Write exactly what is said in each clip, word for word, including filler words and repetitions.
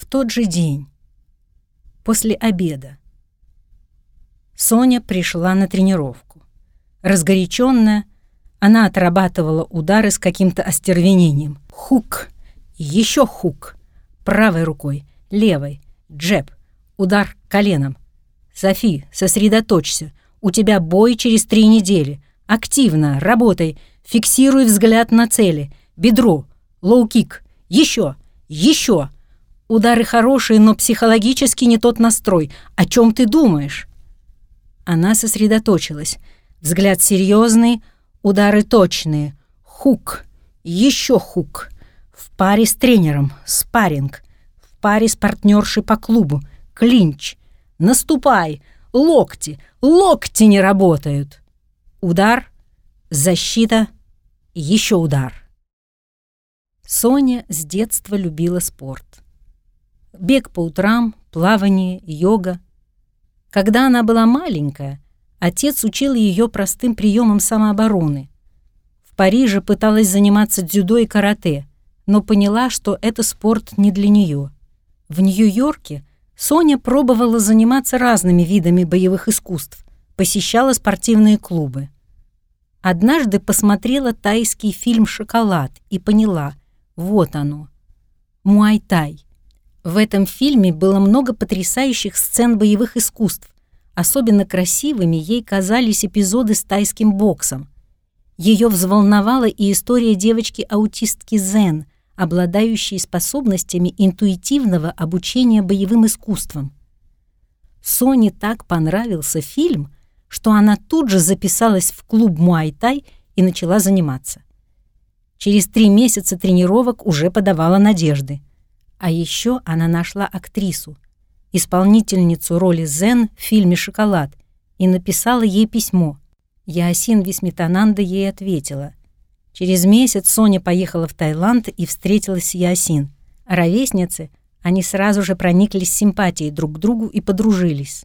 тот же день, после обеда, Соня пришла на тренировку. Разгоряченная, она отрабатывала удары с каким-то остервенением. Хук, еще хук, правой рукой, левой, джеб, удар коленом. «Софи, сосредоточься, у тебя бой через три недели. Активно, работай, фиксируй взгляд на цели, бедро, лоу-кик, еще, еще. Удары хорошие, но психологически не тот настрой. О чем ты думаешь?» Она сосредоточилась. Взгляд серьезный, удары точные. Хук, еще хук. В паре с тренером, спарринг. В паре с партнершей по клубу, клинч. Наступай, локти, локти не работают. Удар, защита, еще удар. Соня с детства любила спорт. Бег по утрам, плавание, йога. Когда она была маленькая, отец учил ее простым приемам самообороны. В Париже пыталась заниматься дзюдо и карате, но поняла, что это спорт не для нее. В Нью-Йорке Соня пробовала заниматься разными видами боевых искусств, посещала спортивные клубы. Однажды посмотрела тайский фильм «Шоколад» и поняла — вот оно, муай-тай. В этом фильме было много потрясающих сцен боевых искусств. Особенно красивыми ей казались эпизоды с тайским боксом. Ее взволновала и история девочки-аутистки Зен, обладающей способностями интуитивного обучения боевым искусствам. Соне так понравился фильм, что она тут же записалась в клуб муай-тай и начала заниматься. Через три месяца тренировок уже подавала надежды. А еще она нашла актрису, исполнительницу роли Зен в фильме «Шоколад», и написала ей письмо. Яасин Висметананда ей ответила. Через месяц Соня поехала в Таиланд и встретилась с Яасин. А ровесницы, они сразу же прониклись симпатией друг к другу и подружились.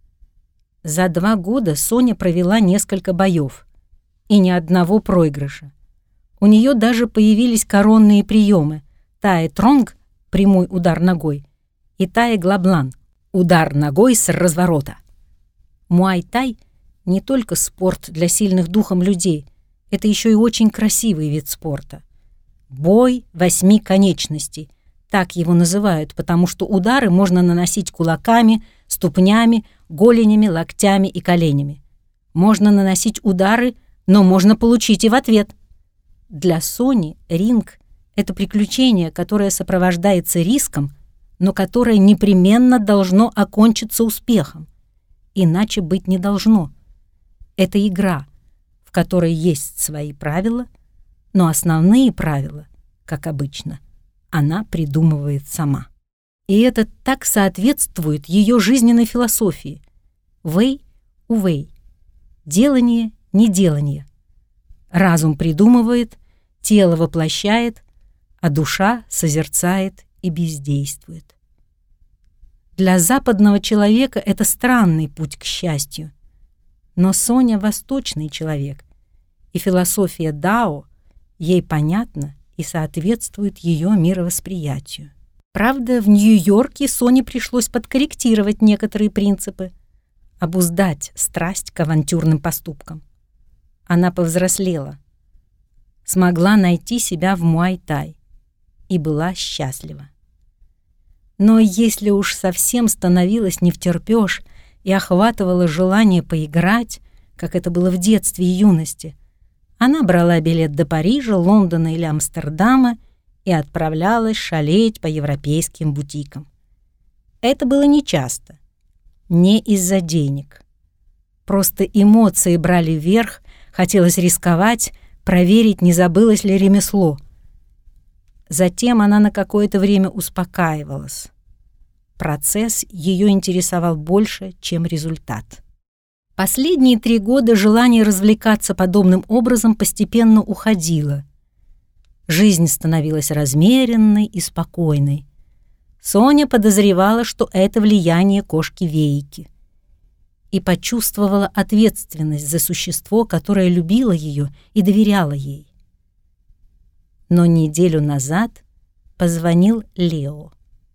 За два года Соня провела несколько боев и ни одного проигрыша. У нее даже появились коронные приемы тае-тронг, прямой удар ногой, и тае-глаблан, удар ногой с разворота. Муай-тай — не только спорт для сильных духом людей, это еще и очень красивый вид спорта. Бой восьми конечностей, так его называют, потому что удары можно наносить кулаками, ступнями, голенями, локтями и коленями. Можно наносить удары, но можно получить и в ответ. Для Сони ринг — это приключение, которое сопровождается риском, но которое непременно должно окончиться успехом. Иначе быть не должно. Это игра, в которой есть свои правила, но основные правила, как обычно, она придумывает сама. И это так соответствует ее жизненной философии. Вэй у вэй. Делание, неделание. Разум придумывает, тело воплощает, а душа созерцает и бездействует. Для западного человека это странный путь к счастью. Но Соня — восточный человек, и философия Дао ей понятна и соответствует ее мировосприятию. Правда, в Нью-Йорке Соне пришлось подкорректировать некоторые принципы, обуздать страсть к авантюрным поступкам. Она повзрослела, смогла найти себя в муай-тай и была счастлива. Но если уж совсем становилась невтерпёж и охватывало желание поиграть, как это было в детстве и юности, она брала билет до Парижа, Лондона или Амстердама и отправлялась шалеть по европейским бутикам. Это было нечасто, не из-за денег. Просто эмоции брали верх, хотелось рисковать, проверить, не забылось ли ремесло. Затем она на какое-то время успокаивалась. Процесс ее интересовал больше, чем результат. Последние три года желание развлекаться подобным образом постепенно уходило. Жизнь становилась размеренной и спокойной. Соня подозревала, что это влияние кошки-вейки, и почувствовала ответственность за существо, которое любило ее и доверяло ей. Но неделю назад позвонил Лео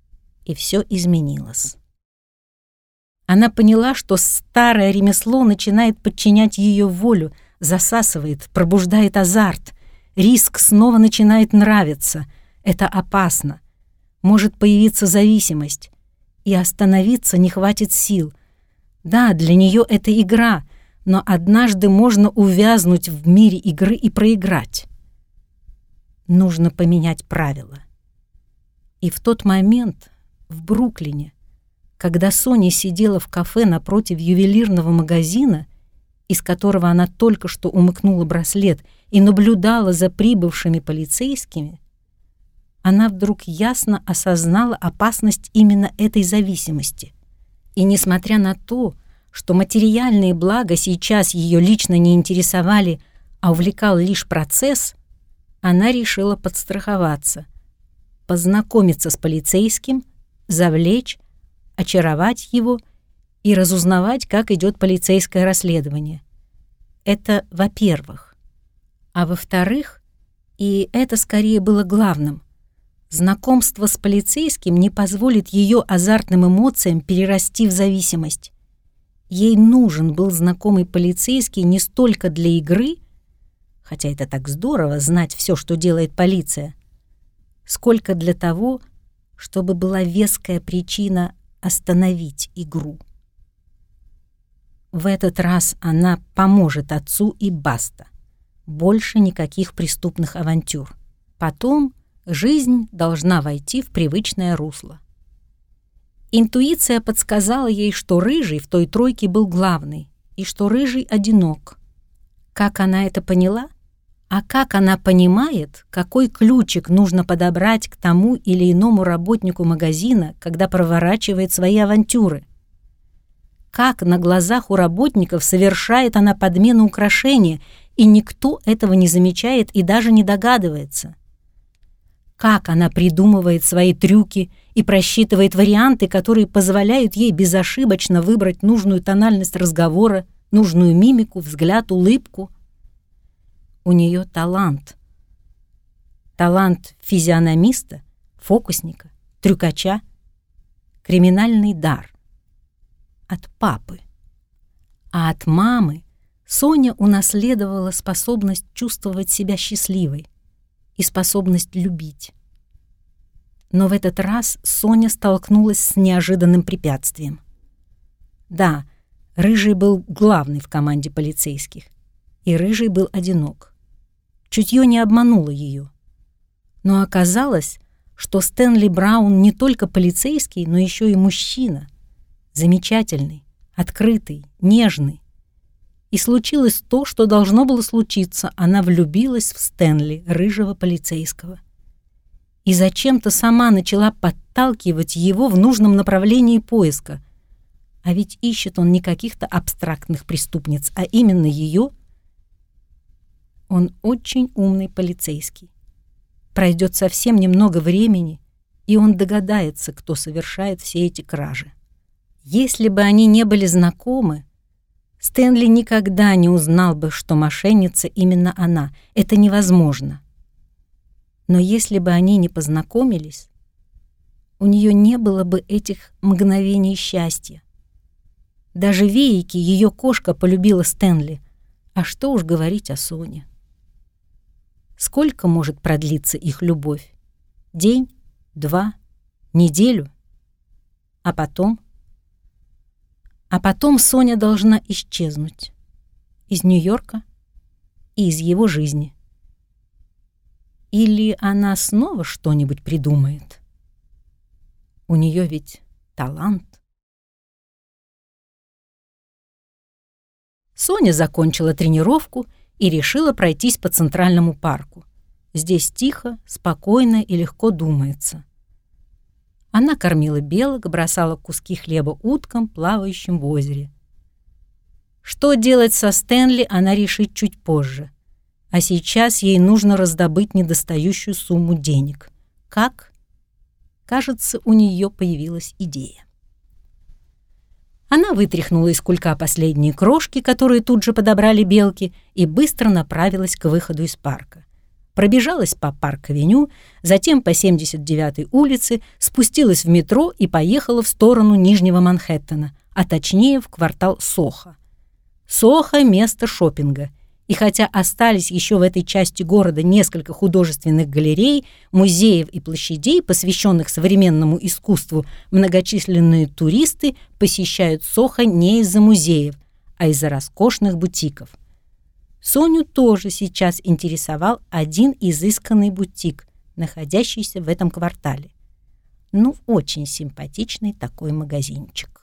и все изменилось. Она поняла, что старое ремесло начинает подчинять ее волю, засасывает, пробуждает азарт. Риск снова начинает нравиться. Это опасно. Может появиться зависимость. И остановиться не хватит сил. Да, для нее это игра, но однажды можно увязнуть в мире игры и проиграть. Нужно поменять правила. И в тот момент в Бруклине, когда Соня сидела в кафе напротив ювелирного магазина, из которого она только что умыкнула браслет, и наблюдала за прибывшими полицейскими, она вдруг ясно осознала опасность именно этой зависимости. И несмотря на то, что материальные блага сейчас ее лично не интересовали, а увлекал лишь процесс, она решила подстраховаться, познакомиться с полицейским, завлечь, очаровать его и разузнавать, как идет полицейское расследование. Это во-первых. А во-вторых, и это скорее было главным, знакомство с полицейским не позволит ее азартным эмоциям перерасти в зависимость. Ей нужен был знакомый полицейский не столько для игры, хотя это так здорово знать все, что делает полиция, сколько для того, чтобы была веская причина остановить игру. В этот раз она поможет отцу и баста. Больше никаких преступных авантюр. Потом жизнь должна войти в привычное русло. Интуиция подсказала ей, что Рыжий в той тройке был главный, и что Рыжий одинок. Как она это поняла? А как она понимает, какой ключик нужно подобрать к тому или иному работнику магазина, когда проворачивает свои авантюры? Как на глазах у работников совершает она подмену украшения, и никто этого не замечает и даже не догадывается? Как она придумывает свои трюки и просчитывает варианты, которые позволяют ей безошибочно выбрать нужную тональность разговора, нужную мимику, взгляд, улыбку? У нее талант. Талант физиономиста, фокусника, трюкача, криминальный дар. От папы. А от мамы Соня унаследовала способность чувствовать себя счастливой и способность любить. Но в этот раз Соня столкнулась с неожиданным препятствием. Да, Рыжий был главный в команде полицейских, и Рыжий был одинок. Чутье не обмануло ее. Но оказалось, что Стэнли Браун не только полицейский, но еще и мужчина. Замечательный, открытый, нежный. И случилось то, что должно было случиться. Она влюбилась в Стэнли, рыжего полицейского. И зачем-то сама начала подталкивать его в нужном направлении поиска. А ведь ищет он не каких-то абстрактных преступниц, а именно ее. Он очень умный полицейский. Пройдет совсем немного времени, и он догадается, кто совершает все эти кражи. Если бы они не были знакомы, Стэнли никогда не узнал бы, что мошенница именно она. Это невозможно. Но если бы они не познакомились, у нее не было бы этих мгновений счастья. Даже Вейки, ее кошка, полюбила Стэнли. А что уж говорить о Соне. Сколько может продлиться их любовь? День? Два? Неделю? А потом? А потом Соня должна исчезнуть. Из Нью-Йорка и из его жизни. Или она снова что-нибудь придумает? У нее ведь талант. Соня закончила тренировку и решила пройтись по Центральному парку. Здесь тихо, спокойно и легко думается. Она кормила белок, бросала куски хлеба уткам, плавающим в озере. Что делать со Стэнли, она решит чуть позже. А сейчас ей нужно раздобыть недостающую сумму денег. Как? Кажется, у нее появилась идея. Она вытряхнула из кулька последние крошки, которые тут же подобрали белки, и быстро направилась к выходу из парка. пробежалась по Парк-авеню, затем по семьдесят девятой улице, спустилась в метро и поехала в сторону Нижнего Манхэттена, а точнее в квартал Сохо. Сохо – место шопинга. И хотя остались еще в этой части города несколько художественных галерей, музеев и площадей, посвященных современному искусству, многочисленные туристы посещают Сохо не из-за музеев, а из-за роскошных бутиков. Соню тоже сейчас интересовал один изысканный бутик, находящийся в этом квартале. Ну, очень симпатичный такой магазинчик.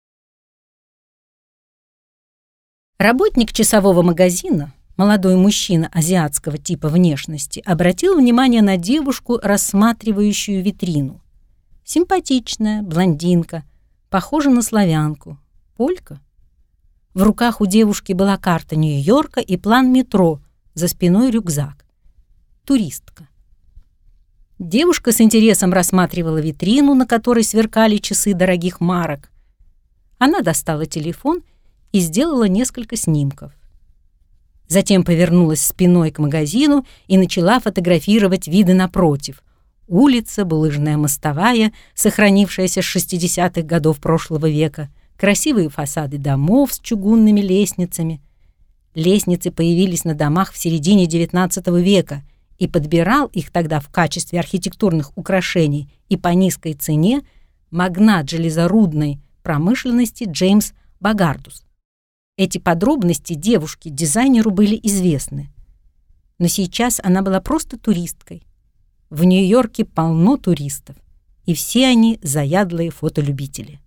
Работник часового магазина, молодой мужчина азиатского типа внешности, обратил внимание на девушку, рассматривающую витрину. Симпатичная, блондинка, похожа на славянку. Полька? В руках у девушки была карта Нью-Йорка и план метро, за спиной рюкзак. Туристка. Девушка с интересом рассматривала витрину, на которой сверкали часы дорогих марок. Она достала телефон и сделала несколько снимков. Затем повернулась спиной к магазину и начала фотографировать виды напротив. Улица, булыжная мостовая, сохранившаяся с шестидесятых годов прошлого века, красивые фасады домов с чугунными лестницами. Лестницы появились на домах в середине девятнадцатого века, и подбирал их тогда в качестве архитектурных украшений и по низкой цене магнат железорудной промышленности Джеймс Багардус. Эти подробности девушке-дизайнеру были известны. Но сейчас она была просто туристкой. В Нью-Йорке полно туристов, и все они заядлые фотолюбители.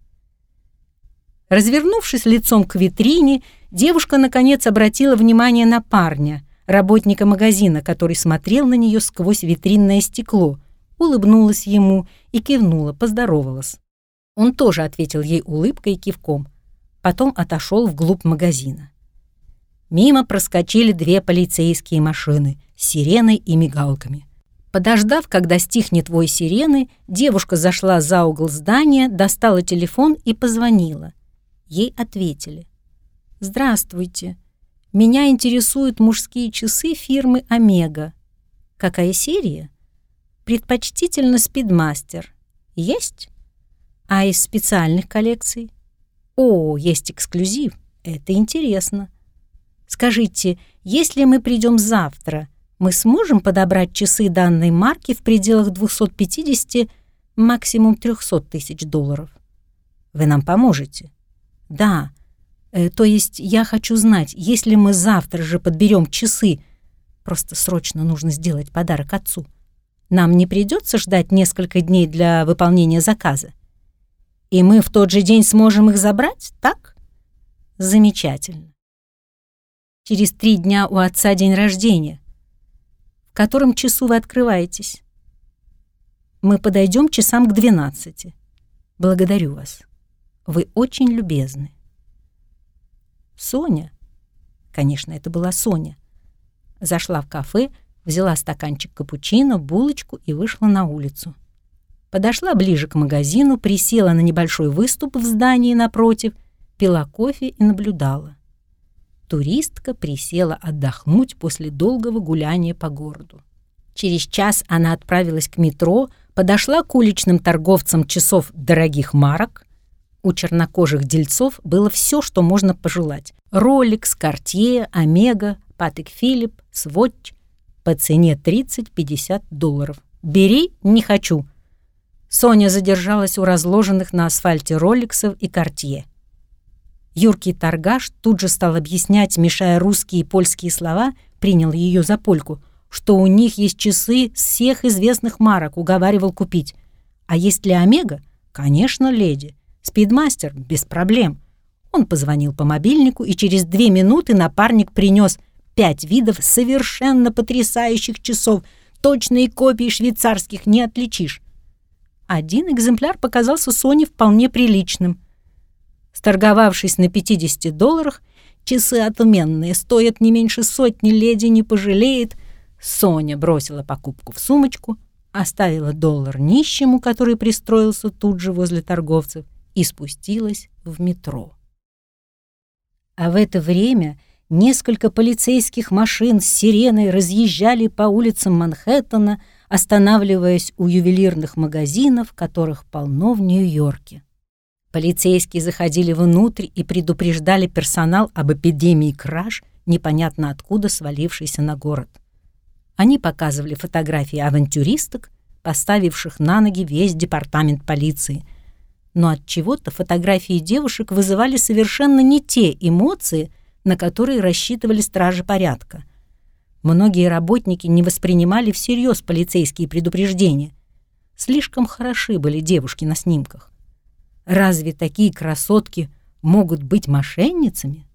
Развернувшись лицом к витрине, девушка наконец обратила внимание на парня, работника магазина, который смотрел на нее сквозь витринное стекло, улыбнулась ему и кивнула, поздоровалась. Он тоже ответил ей улыбкой и кивком. Потом отошел вглубь магазина. Мимо проскочили две полицейские машины с сиреной и мигалками. Подождав, когда стихнет вой сирены, девушка зашла за угол здания, достала телефон и позвонила. Ей ответили. «Здравствуйте. Меня интересуют мужские часы фирмы «Омега». Какая серия? Предпочтительно «Спидмастер». Есть? А из специальных коллекций? О, есть эксклюзив. Это интересно. Скажите, если мы придем завтра, мы сможем подобрать часы данной марки в пределах двухсот пятидесяти, максимум трехсот тысяч долларов? Вы нам поможете? Да. Э, то есть я хочу знать, если мы завтра же подберем часы, просто срочно нужно сделать подарок отцу, нам не придется ждать несколько дней для выполнения заказа? И мы в тот же день сможем их забрать, так? Замечательно. Через три дня у отца день рождения. В котором часу вы открываетесь? Мы подойдем часам к двенадцати. Благодарю вас. Вы очень любезны. Соня, конечно, это была Соня, зашла в кафе, взяла стаканчик капучино, булочку и вышла на улицу. Подошла ближе к магазину, присела на небольшой выступ в здании напротив, пила кофе и наблюдала. Туристка присела отдохнуть после долгого гуляния по городу. Через час она отправилась к метро, подошла к уличным торговцам часов дорогих марок. У чернокожих дельцов было все, что можно пожелать. Rolex, Cartier, Омега, Patek Philippe, Swatch по цене тридцать-пятьдесят долларов. «Бери, не хочу». Соня задержалась у разложенных на асфальте роликсов и Cartier. Юркий торгаш тут же стал объяснять, мешая русские и польские слова, принял ее за польку, что у них есть часы всех известных марок, уговаривал купить. А есть ли Омега? Конечно, леди. Спидмастер? Без проблем. Он позвонил по мобильнику, и через две минуты напарник принес пять видов совершенно потрясающих часов, точные копии швейцарских не отличишь. Один экземпляр показался Соне вполне приличным. Сторговавшись на пятидесяти долларах, часы отменные, стоят не меньше сотни, леди не пожалеет, Соня бросила покупку в сумочку, оставила доллар нищему, который пристроился тут же возле торговцев, и спустилась в метро. А в это время Несколько полицейских машин с сиреной разъезжали по улицам Манхэттена, останавливаясь у ювелирных магазинов, которых полно в Нью-Йорке. Полицейские заходили внутрь и предупреждали персонал об эпидемии краж, непонятно откуда свалившейся на город. Они показывали фотографии авантюристок, поставивших на ноги весь департамент полиции. Но от чего-то фотографии девушек вызывали совершенно не те эмоции, на которые рассчитывали стражи порядка. Многие работники не воспринимали всерьез полицейские предупреждения. Слишком хороши были девушки на снимках. Разве такие красотки могут быть мошенницами?